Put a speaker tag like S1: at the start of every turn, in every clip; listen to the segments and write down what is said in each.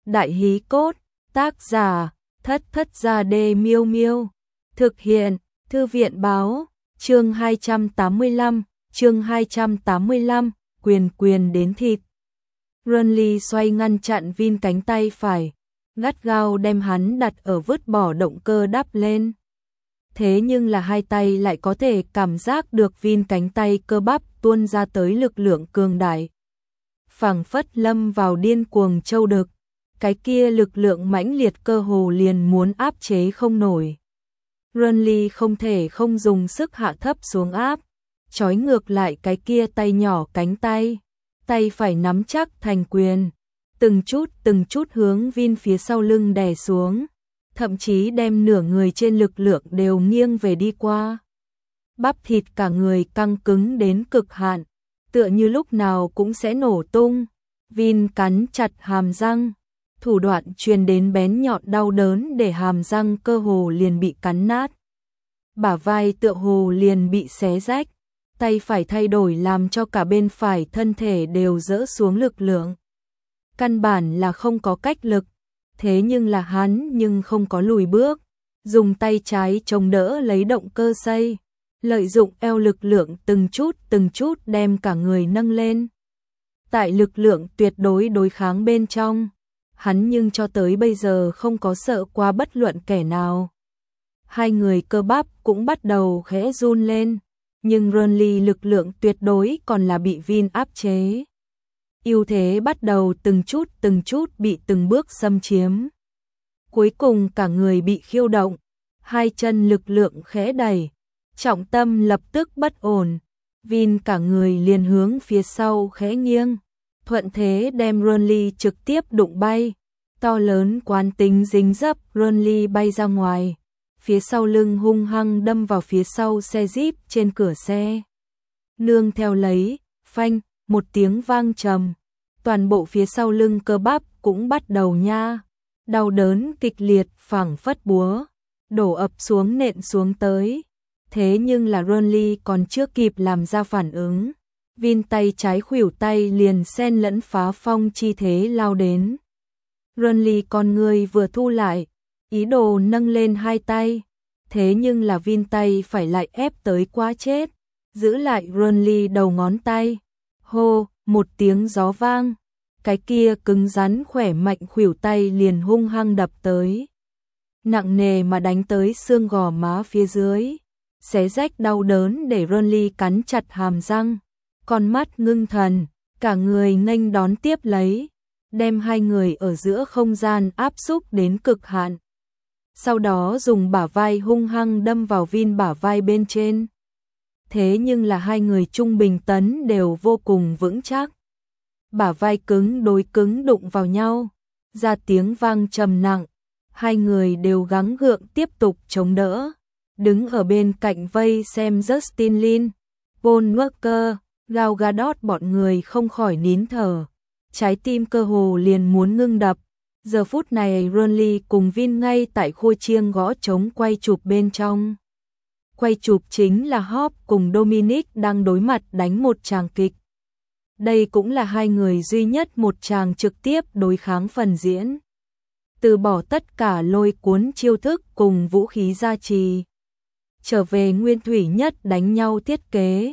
S1: Đại hí cốt, tác giả, Thất Thất Gia Đê Miêu Miêu. Thực hiện, Thư viện báo, chương 285, quyền đến thịt. Renly xoay ngăn chặn Vin cánh tay phải, gắt gao đem hắn đặt ở vứt bỏ động cơ đắp lên. Thế nhưng là hai tay lại có thể cảm giác được Vin cánh tay cơ bắp tuôn ra tới lực lượng cường đại. Phảng phất lâm vào điên cuồng châu đực, cái kia lực lượng mãnh liệt cơ hồ liền muốn áp chế không nổi. Renly không thể không dùng sức hạ thấp xuống áp, trói ngược lại cái kia tay nhỏ cánh tay, tay phải nắm chắc thành quyền, từng chút hướng Vin phía sau lưng đè xuống, thậm chí đem nửa người trên lực lượng đều nghiêng về đi qua. Bắp thịt cả người căng cứng đến cực hạn, tựa như lúc nào cũng sẽ nổ tung. Vin cắn chặt hàm răng, thủ đoạn truyền đến bén nhọn đau đớn để hàm răng cơ hồ liền bị cắn nát. Bả vai tựa hồ liền bị xé rách, tay phải thay đổi làm cho cả bên phải thân thể đều dỡ xuống lực lượng. Căn bản là không có cách lực, thế nhưng là hắn nhưng không có lùi bước, dùng tay trái chống đỡ lấy động cơ xây, lợi dụng eo lực lượng từng chút đem cả người nâng lên. Tại lực lượng tuyệt đối đối kháng bên trong, hắn nhưng cho tới bây giờ không có sợ qua bất luận kẻ nào. Hai người cơ bắp cũng bắt đầu khẽ run lên, nhưng Renly lực lượng tuyệt đối còn là bị Vin áp chế. Ưu thế bắt đầu từng chút bị từng bước xâm chiếm. Cuối cùng cả người bị khiêu động, hai chân lực lượng khẽ đẩy, trọng tâm lập tức bất ổn, Vin cả người liền hướng phía sau khẽ nghiêng, thuận thế đem Renly trực tiếp đụng bay, to lớn quán tính dính dấp Renly bay ra ngoài, phía sau lưng hung hăng đâm vào phía sau xe Jeep trên cửa xe. Nương theo lấy, phanh, một tiếng vang trầm, toàn bộ phía sau lưng cơ bắp cũng bắt đầu nha, đau đớn kịch liệt phảng phất búa, đổ ập xuống nện xuống tới. Thế nhưng là Renly còn chưa kịp làm ra phản ứng, Vin tay trái khuỷu tay liền xen lẫn phá phong chi thế lao đến. Renly con người vừa thu lại, ý đồ nâng lên hai tay, thế nhưng là Vin tay phải lại ép tới quá chết, giữ lại Renly đầu ngón tay. Hô, một tiếng gió vang, cái kia cứng rắn khỏe mạnh khuỷu tay liền hung hăng đập tới, nặng nề mà đánh tới xương gò má phía dưới. Xé rách đau đớn để Renly cắn chặt hàm răng, con mắt ngưng thần, cả người nghênh đón tiếp lấy, đem hai người ở giữa không gian áp xúc đến cực hạn. Sau đó dùng bả vai hung hăng đâm vào Vin bả vai bên trên. Thế nhưng là hai người trung bình tấn đều vô cùng vững chắc. Bả vai cứng đối cứng đụng vào nhau, ra tiếng vang trầm nặng, hai người đều gắng gượng tiếp tục chống đỡ. Đứng ở bên cạnh vây xem Justin Lin, Paul Walker, Gal Gadot bọn người không khỏi nín thở, trái tim cơ hồ liền muốn ngưng đập. Giờ phút này Renly cùng Vin ngay tại khôi chiêng gõ trống quay chụp bên trong. Quay chụp chính là Hop cùng Dominic đang đối mặt đánh một tràng kịch. Đây cũng là hai người duy nhất một tràng trực tiếp đối kháng phần diễn. Từ bỏ tất cả lôi cuốn chiêu thức cùng vũ khí gia trì, trở về nguyên thủy nhất đánh nhau thiết kế,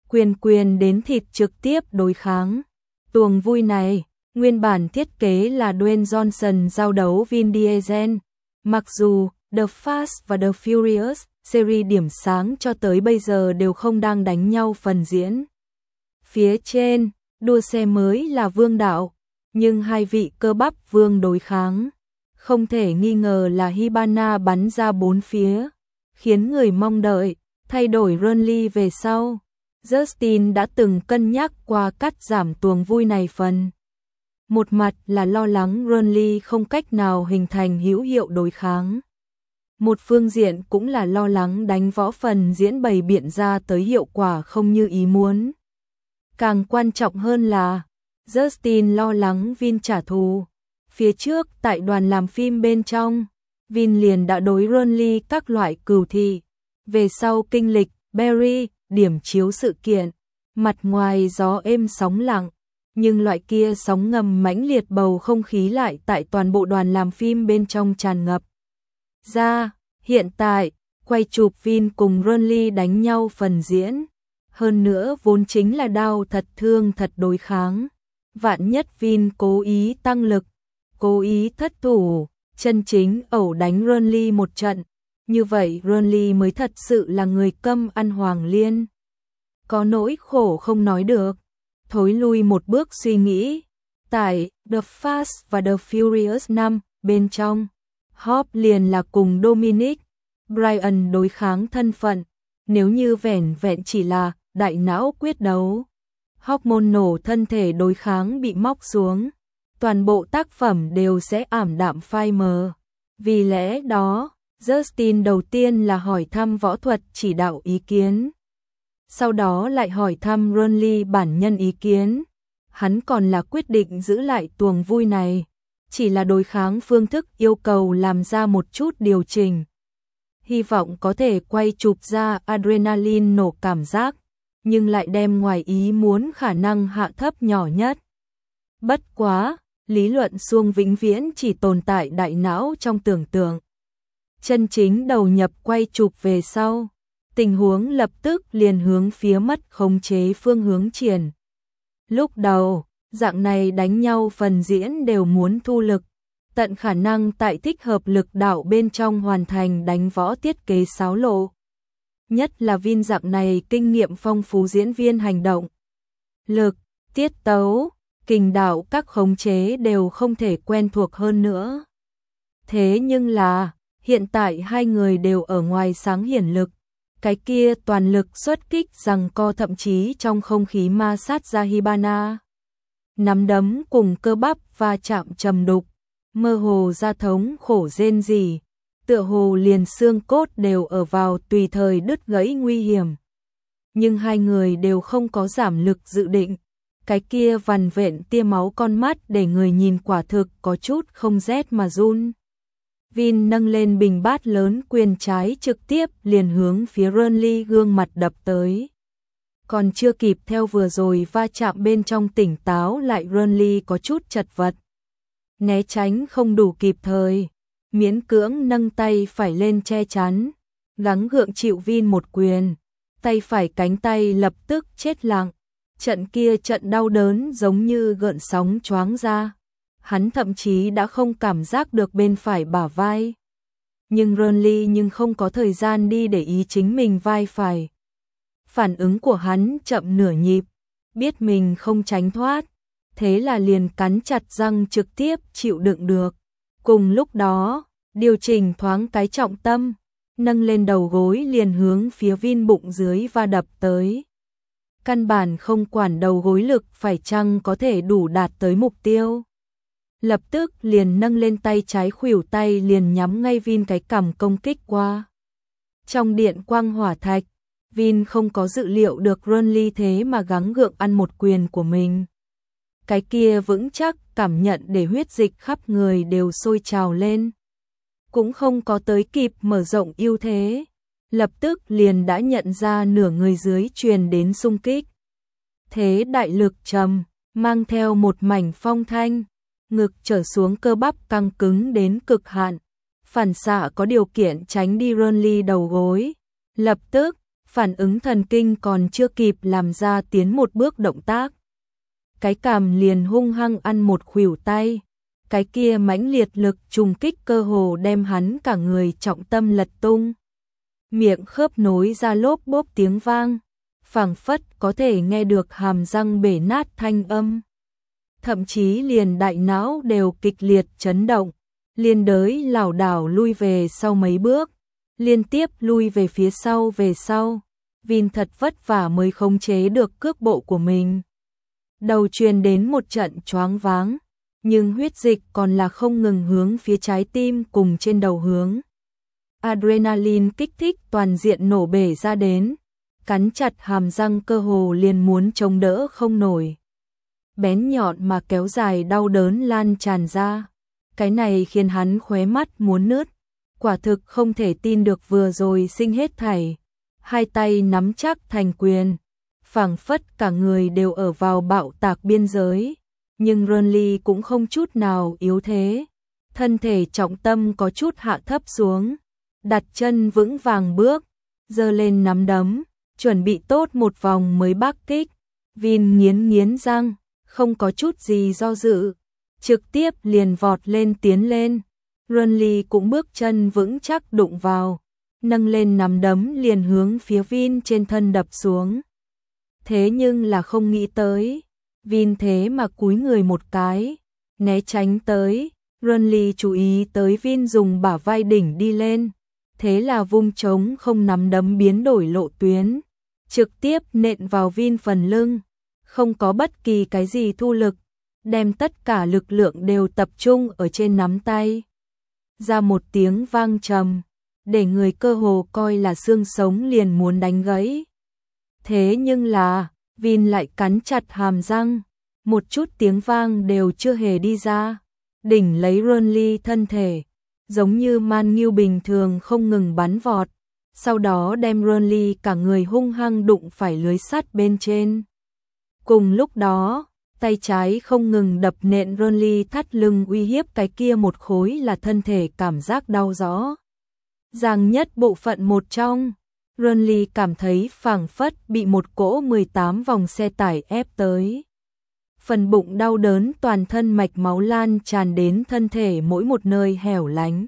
S1: quyền đến thịt trực tiếp đối kháng. Tuồng vui này, nguyên bản thiết kế là Dwayne Johnson giao đấu Vin Diesel, mặc dù The Fast và The Furious series điểm sáng cho tới bây giờ đều không đang đánh nhau phần diễn. Phía trên, đua xe mới là vương đạo, nhưng hai vị cơ bắp vương đối kháng, không thể nghi ngờ là Hibana bắn ra bốn phía, khiến người mong đợi, thay đổi Renly về sau. Justin đã từng cân nhắc qua cắt giảm tuồng vui này phần. Một mặt là lo lắng Renly không cách nào hình thành hữu hiệu đối kháng. Một phương diện cũng là lo lắng đánh võ phần diễn bày biện ra tới hiệu quả không như ý muốn. Càng quan trọng hơn là, Justin lo lắng Vin trả thù. Phía trước tại đoàn làm phim bên trong, Vin liền đã đối Renly các loại cừu thị. Về sau kinh lịch Barry, điểm chiếu sự kiện, mặt ngoài gió êm sóng lặng, Nhưng loại kia sóng ngầm mãnh liệt bầu không khí lại tại toàn bộ đoàn làm phim bên trong tràn ngập ra. Hiện tại, quay chụp Vin cùng Ronly đánh nhau phần diễn. Hơn nữa vốn chính là đao thật thương thật đối kháng. Vạn nhất Vin cố ý tăng lực, cố ý thất thủ, chân chính ẩu đánh Ronly một trận. Như vậy Ronly mới thật sự là người câm ăn hoàng liên. Có nỗi khổ không nói được. Thối lui một bước suy nghĩ. Tại The Fast và The Furious 5 bên trong, Hobbs liền là cùng Dominic Bryan đối kháng thân phận. Nếu như vẻn vẹn chỉ là đại não quyết đấu, hormone nổ thân thể đối kháng bị móc xuống, toàn bộ tác phẩm đều sẽ ảm đạm phai mờ. Vì lẽ đó, Justin đầu tiên là hỏi thăm võ thuật chỉ đạo ý kiến. Sau đó lại hỏi thăm Ronly bản nhân ý kiến. Hắn còn là quyết định giữ lại tuồng vui này. Chỉ là đối kháng phương thức yêu cầu làm ra một chút điều chỉnh. Hy vọng có thể quay chụp ra adrenaline nổ cảm giác, nhưng lại đem ngoài ý muốn khả năng hạ thấp nhỏ nhất. Bất quá, lý luận suông vĩnh viễn chỉ tồn tại đại não trong tưởng tượng. Chân chính đầu nhập quay chụp về sau, tình huống lập tức liền hướng phía mất khống chế phương hướng triển. Lúc đầu, dạng này đánh nhau phần diễn đều muốn thu lực, tận khả năng tại thích hợp lực đạo bên trong hoàn thành đánh võ thiết kế xáo lộ. Nhất là Vin dạng này kinh nghiệm phong phú diễn viên hành động. Lực, tiết tấu, kình đạo các khống chế đều không thể quen thuộc hơn nữa. Thế nhưng là, hiện tại hai người đều ở ngoài sáng hiển lực. Cái kia toàn lực xuất kích giằng co thậm chí trong không khí ma sát ra Hibana. Nắm đấm cùng cơ bắp va chạm trầm đục, mơ hồ da thống khổ rên rỉ, tựa hồ liền xương cốt đều ở vào tùy thời đứt gãy nguy hiểm. Nhưng hai người đều không có giảm lực dự định, cái kia vằn vện tia máu con mắt để người nhìn quả thực có chút không rét mà run. Vin nâng lên bình bát lớn quyền trái trực tiếp liền hướng phía Ronly gương mặt đập tới. Còn chưa kịp theo vừa rồi va chạm bên trong tỉnh táo lại, Ronly có chút chật vật. Né tránh không đủ kịp thời, miễn cưỡng nâng tay phải lên che chắn, gắng gượng chịu Vin một quyền, tay phải cánh tay lập tức chết lặng. Trận kia trận đau đớn giống như gợn sóng choáng ra. Hắn thậm chí đã không cảm giác được bên phải bả vai. Nhưng Ronly không có thời gian đi để ý chính mình vai phải. Phản ứng của hắn chậm nửa nhịp, biết mình không tránh thoát, thế là liền cắn chặt răng trực tiếp chịu đựng được. Cùng lúc đó, điều chỉnh thoáng cái trọng tâm, nâng lên đầu gối liền hướng phía Vin bụng dưới va đập tới. Căn bản không quản đầu gối lực phải chăng có thể đủ đạt tới mục tiêu. Lập tức liền nâng lên tay trái, khuỷu tay liền nhắm ngay Vin cái cằm công kích qua. Trong điện quang hỏa thạch, Vin không có dự liệu được Ronly thế mà gắng gượng ăn một quyền của mình. Cái kia vững chắc cảm nhận để huyết dịch khắp người đều sôi trào lên. Cũng không có tới kịp mở rộng ưu thế, lập tức liền đã nhận ra nửa người dưới truyền đến xung kích. Thế đại lực trầm, mang theo một mảnh phong thanh, ngực trở xuống cơ bắp căng cứng đến cực hạn, phản xạ có điều kiện tránh đi Ronly đầu gối. Lập tức, phản ứng thần kinh còn chưa kịp làm ra tiến một bước động tác. Cái cằm liền hung hăng ăn một khuỷu tay, cái kia mãnh liệt lực trùng kích cơ hồ đem hắn cả người trọng tâm lật tung. Miệng khớp nối ra lốp bốp tiếng vang, phảng phất có thể nghe được hàm răng bể nát thanh âm. Thậm chí liền đại não đều kịch liệt chấn động, liên đới lảo đảo lui về sau mấy bước, liên tiếp lui về phía sau về sau. Vin thật vất vả mới khống chế được cước bộ của mình. Đầu truyền đến một trận choáng váng, nhưng huyết dịch còn là không ngừng hướng phía trái tim cùng trên đầu hướng. Adrenaline kích thích toàn diện nổ bể ra đến, cắn chặt hàm răng cơ hồ liền muốn chống đỡ không nổi. Bén nhọn mà kéo dài đau đớn lan tràn ra, cái này khiến hắn khóe mắt muốn nứt, quả thực không thể tin được vừa rồi sinh hết thảy. Hai tay nắm chắc thành quyền, phảng phất cả người đều ở vào bạo tạc biên giới, nhưng Renly cũng không chút nào yếu thế, thân thể trọng tâm có chút hạ thấp xuống, đặt chân vững vàng bước, giơ lên nắm đấm, chuẩn bị tốt một vòng mới bác kích. Vin nghiến răng, không có chút gì do dự, trực tiếp liền vọt lên tiến lên. Renly cũng bước chân vững chắc đụng vào, nâng lên nắm đấm liền hướng phía Vin trên thân đập xuống. Thế nhưng là không nghĩ tới, Vin thế mà cúi người một cái, né tránh tới. Renly chú ý tới Vin dùng bả vai đỉnh đi lên, thế là vung trống không nắm đấm biến đổi lộ tuyến, trực tiếp nện vào Vin phần lưng, không có bất kỳ cái gì thu lực, đem tất cả lực lượng đều tập trung ở trên nắm tay. Ra một tiếng vang trầm, để người cơ hồ coi là xương sống liền muốn đánh gãy. Thế nhưng là, Vin lại cắn chặt hàm răng, một chút tiếng vang đều chưa hề đi ra, đỉnh lấy Renly thân thể, giống như man nghiêu bình thường không ngừng bắn vọt, sau đó đem Renly cả người hung hăng đụng phải lưới sắt bên trên. Cùng lúc đó, tay trái không ngừng đập nện Renly thắt lưng uy hiếp cái kia một khối là thân thể cảm giác đau rõ ràng nhất bộ phận một trong. Renly cảm thấy phảng phất bị một cỗ 18 vòng xe tải ép tới. Phần bụng đau đớn, toàn thân mạch máu lan tràn đến thân thể mỗi một nơi hẻo lánh.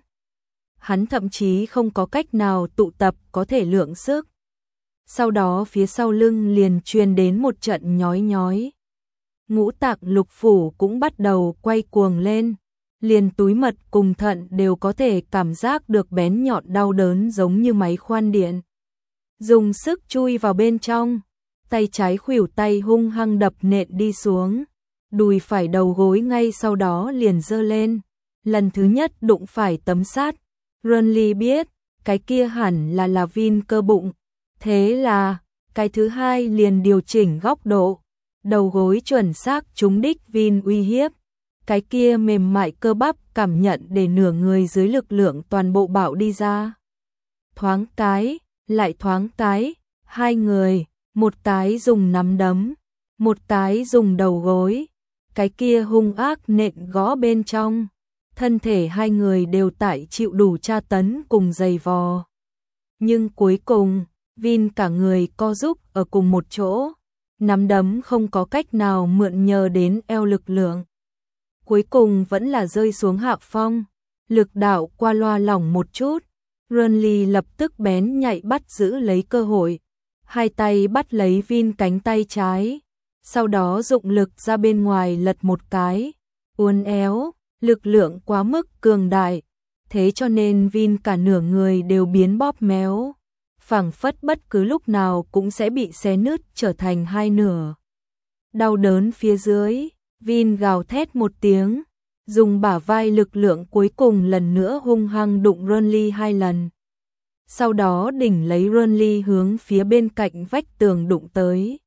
S1: Hắn thậm chí không có cách nào tụ tập có thể lượng sức. Sau đó phía sau lưng liền truyền đến một trận nhói nhói. Ngũ tạng lục phủ cũng bắt đầu quay cuồng lên, liền túi mật cùng thận đều có thể cảm giác được bén nhọn đau đớn giống như máy khoan điện. Dùng sức chui vào bên trong, tay trái khuỷu tay hung hăng đập nện đi xuống, đùi phải đầu gối ngay sau đó liền giơ lên, lần thứ nhất đụng phải tấm sắt. Renly biết, cái kia hẳn là Vin cơ bụng, thế là, cái thứ hai liền điều chỉnh góc độ, đầu gối chuẩn xác trúng đích Vin uy hiếp, cái kia mềm mại cơ bắp cảm nhận để nửa người dưới lực lượng toàn bộ bạo đi ra. Thoáng cái, lại thoáng cái, hai người, một cái dùng nắm đấm, một cái dùng đầu gối, cái kia hung ác nện gõ bên trong, thân thể hai người đều tại chịu đủ tra tấn cùng giày vò. Nhưng cuối cùng, Vin cả người co rúm ở cùng một chỗ, nắm đấm không có cách nào mượn nhờ đến eo lực lượng. Cuối cùng vẫn là rơi xuống hạ phong, lực đạo qua loa lỏng một chút. Renly lập tức bén nhạy bắt giữ lấy cơ hội, hai tay bắt lấy Vin cánh tay trái, sau đó dụng lực ra bên ngoài lật một cái, uốn éo, lực lượng quá mức cường đại, thế cho nên Vin cả nửa người đều biến bóp méo, phảng phất bất cứ lúc nào cũng sẽ bị xé nứt trở thành hai nửa. Đau đớn phía dưới, Vin gào thét một tiếng, dùng bả vai lực lượng cuối cùng lần nữa hung hăng đụng Renly hai lần. Sau đó đỉnh lấy Renly hướng phía bên cạnh vách tường đụng tới.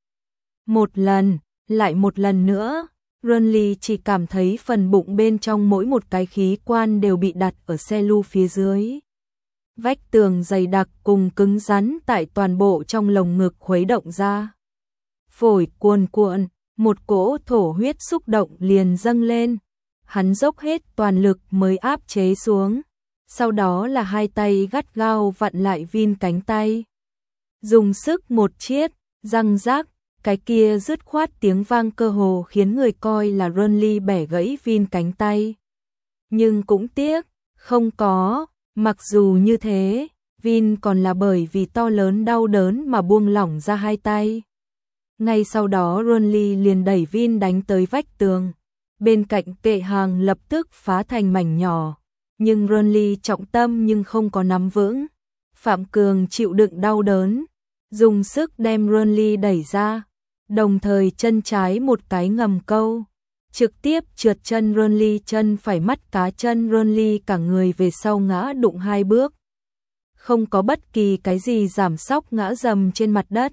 S1: Một lần, lại một lần nữa, Renly chỉ cảm thấy phần bụng bên trong mỗi một cái khí quan đều bị đặt ở xe lu phía dưới. Vách tường dày đặc cùng cứng rắn tại toàn bộ trong lồng ngực khuấy động ra. Phổi cuồn cuộn, một cỗ thổ huyết xúc động liền dâng lên. Hắn dốc hết toàn lực mới áp chế xuống. Sau đó là hai tay gắt gao vặn lại Vin cánh tay. Dùng sức một chiết, răng rác, cái kia dứt khoát tiếng vang cơ hồ khiến người coi là Renly bẻ gãy Vin cánh tay. Nhưng cũng tiếc, không có, mặc dù như thế, Vin còn là bởi vì to lớn đau đớn mà buông lỏng ra hai tay. Ngay sau đó Renly liền đẩy Vin đánh tới vách tường. Bên cạnh kệ hàng lập tức phá thành mảnh nhỏ, nhưng Renly trọng tâm nhưng không có nắm vững. Phạm Cường chịu đựng đau đớn, dùng sức đem Renly đẩy ra, đồng thời chân trái một cái ngầm câu, trực tiếp trượt chân Renly, chân phải mắt cá chân Renly cả người về sau ngã đụng hai bước. Không có bất kỳ cái gì giảm sóc ngã dầm trên mặt đất.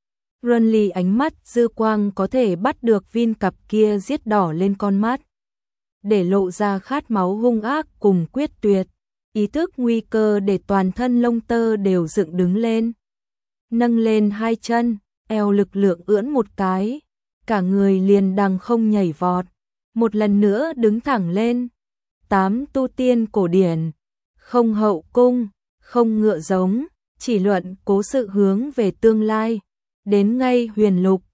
S1: Renly ánh mắt dư quang có thể bắt được Vin cặp kia giết đỏ lên con mắt, để lộ ra khát máu hung ác cùng quyết tuyệt, ý thức nguy cơ để toàn thân lông tơ đều dựng đứng lên. Nâng lên hai chân, eo lực lượng ưỡn một cái, cả người liền đằng không nhảy vọt, một lần nữa đứng thẳng lên. 8 tu tiên cổ điển, không hậu cung, không ngựa giống, chỉ luận cố sự hướng về tương lai, đến ngay huyền lục,